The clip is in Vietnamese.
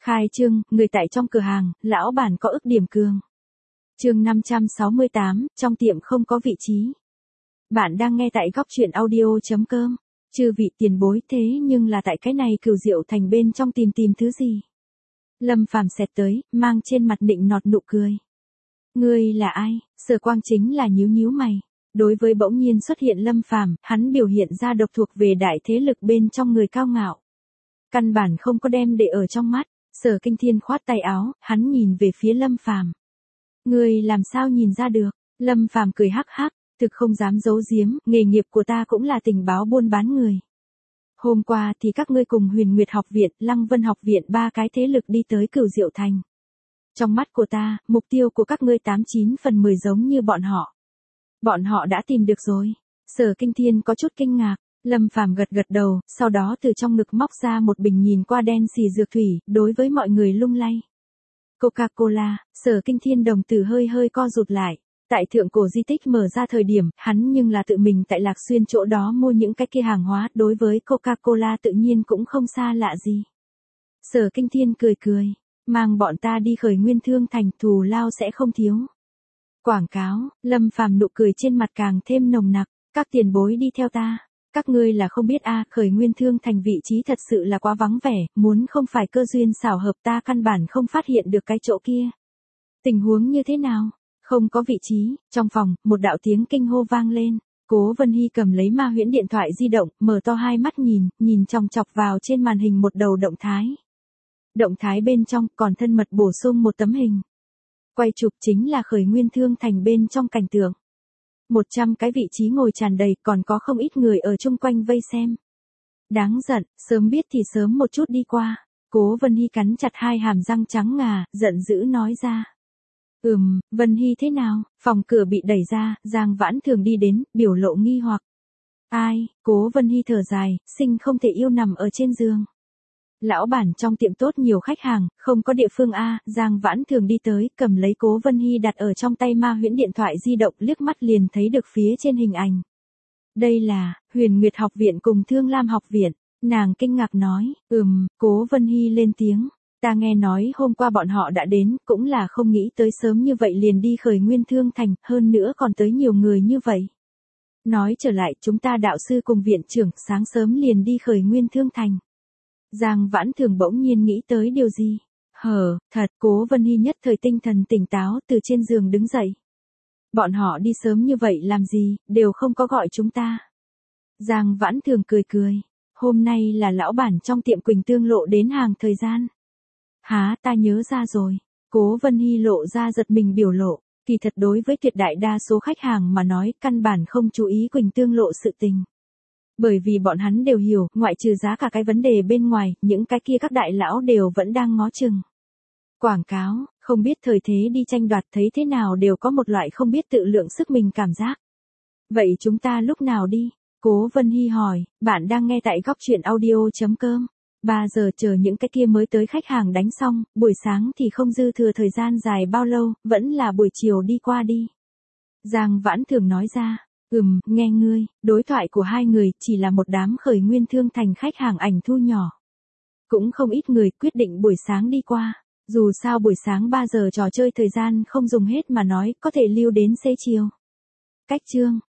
Khai trương, người tại trong cửa hàng, lão bản có ức điểm cường. Chương 568, trong tiệm không có vị trí. Bạn đang nghe tại góc truyện audio.com. Chư vị tiền bối, thế nhưng là tại cái này Cửu Diệu Thành bên trong tìm thứ gì? Lâm Phàm xẹt tới, mang trên mặt nịnh nọt nụ cười. Ngươi là ai? Sở Quang chính là nhíu mày. Đối với bỗng nhiên xuất hiện Lâm Phàm, hắn biểu hiện ra độc thuộc về đại thế lực bên trong người cao ngạo. Căn bản không có đem để ở trong mắt. Sở Kinh Thiên khoát tay áo, hắn nhìn về phía Lâm Phàm. Ngươi làm sao nhìn ra được? Lâm Phàm cười hắc hắc, thực không dám giấu giếm, nghề nghiệp của ta cũng là tình báo buôn bán người. Hôm qua thì các ngươi cùng Huyền Nguyệt học viện, Lăng Vân học viện ba cái thế lực đi tới Cửu Diệu Thành. Trong mắt của ta, mục tiêu của các ngươi 89 phần 10 giống như bọn họ. Bọn họ đã tìm được rồi. Sở Kinh Thiên có chút kinh ngạc. Lâm Phàm gật đầu, sau đó từ trong ngực móc ra một bình nhìn qua đen xì dược thủy, đối với mọi người lung lay. Coca-Cola, Sở Kinh Thiên đồng tử hơi co rụt lại. Tại thượng cổ di tích mở ra thời điểm, hắn nhưng là tự mình tại Lạc Xuyên chỗ đó mua những cái kia hàng hóa, đối với Coca-Cola tự nhiên cũng không xa lạ gì. Sở Kinh Thiên cười, mang bọn ta đi Khởi Nguyên Thương Thành, thù lao sẽ không thiếu. Quảng cáo, Lâm Phàm nụ cười trên mặt càng thêm nồng nặc, các tiền bối đi theo ta. Các ngươi là không biết Khởi Nguyên Thương Thành vị trí thật sự là quá vắng vẻ, muốn không phải cơ duyên xảo hợp ta căn bản không phát hiện được cái chỗ kia. Tình huống như thế nào? Không có vị trí. Trong phòng, một đạo tiếng kinh hô vang lên. Cố Vân Hy cầm lấy Ma Huyễn điện thoại di động, mở to hai mắt nhìn chòng chọc vào trên màn hình một đầu động thái. Động thái bên trong còn thân mật bổ sung một tấm hình. Quay chụp chính là Khởi Nguyên Thương Thành bên trong cảnh tượng. 100 cái vị trí ngồi tràn đầy, còn có không ít người ở chung quanh vây xem. Đáng giận, sớm biết thì sớm một chút đi qua. Cố Vân Hy cắn chặt hai hàm răng trắng ngà, giận dữ nói ra. Vân Hy thế nào? Phòng cửa bị đẩy ra, Giang Vãn Thường đi đến, biểu lộ nghi hoặc. Ai? Cố Vân Hy thở dài, sinh không thể yêu nằm ở trên giường. Lão bản trong tiệm tốt nhiều khách hàng, không có địa phương Giang Vãn Thường đi tới, cầm lấy Cố Vân Hy đặt ở trong tay Ma Huyễn điện thoại di động, liếc mắt liền thấy được phía trên hình ảnh. Đây là Huyền Nguyệt học viện cùng Thương Lam học viện. Nàng kinh ngạc nói. Cố Vân Hy lên tiếng. Ta nghe nói hôm qua bọn họ đã đến, cũng là không nghĩ tới sớm như vậy liền đi Khởi Nguyên Thương Thành, hơn nữa còn tới nhiều người như vậy. Nói trở lại, chúng ta đạo sư cùng viện trưởng sáng sớm liền đi Khởi Nguyên Thương Thành. Giang Vãn Thường bỗng nhiên nghĩ tới điều gì? Thật. Cố Vân Hy nhất thời tinh thần tỉnh táo, từ trên giường đứng dậy. Bọn họ đi sớm như vậy làm gì, đều không có gọi chúng ta. Giang Vãn Thường cười. Hôm nay là lão bản trong tiệm Quỳnh Tương lộ đến hàng thời gian. Ta nhớ ra rồi. Cố Vân Hy lộ ra giật mình biểu lộ. Kỳ thật đối với tuyệt đại đa số khách hàng mà nói, căn bản không chú ý Quỳnh Tương lộ sự tình. Bởi vì bọn hắn đều hiểu, ngoại trừ giá cả cái vấn đề bên ngoài, những cái kia các đại lão đều vẫn đang ngó chừng. Quảng cáo, không biết thời thế đi tranh đoạt, thấy thế nào đều có một loại không biết tự lượng sức mình cảm giác. Vậy chúng ta lúc nào đi? Cố Vân Hy hỏi. Bạn đang nghe tại góc truyện audio.com. 3 giờ chờ những cái kia mới tới khách hàng đánh xong, buổi sáng thì không dư thừa thời gian dài bao lâu, vẫn là buổi chiều đi qua đi. Giang Vãn Thường nói ra. Nghe ngươi, đối thoại của hai người chỉ là một đám Khởi Nguyên Thương Thành khách hàng ảnh thu nhỏ. Cũng không ít người quyết định buổi sáng đi qua. Dù sao buổi sáng 3 giờ trò chơi thời gian không dùng hết mà nói, có thể lưu đến xế chiều. Cách chương.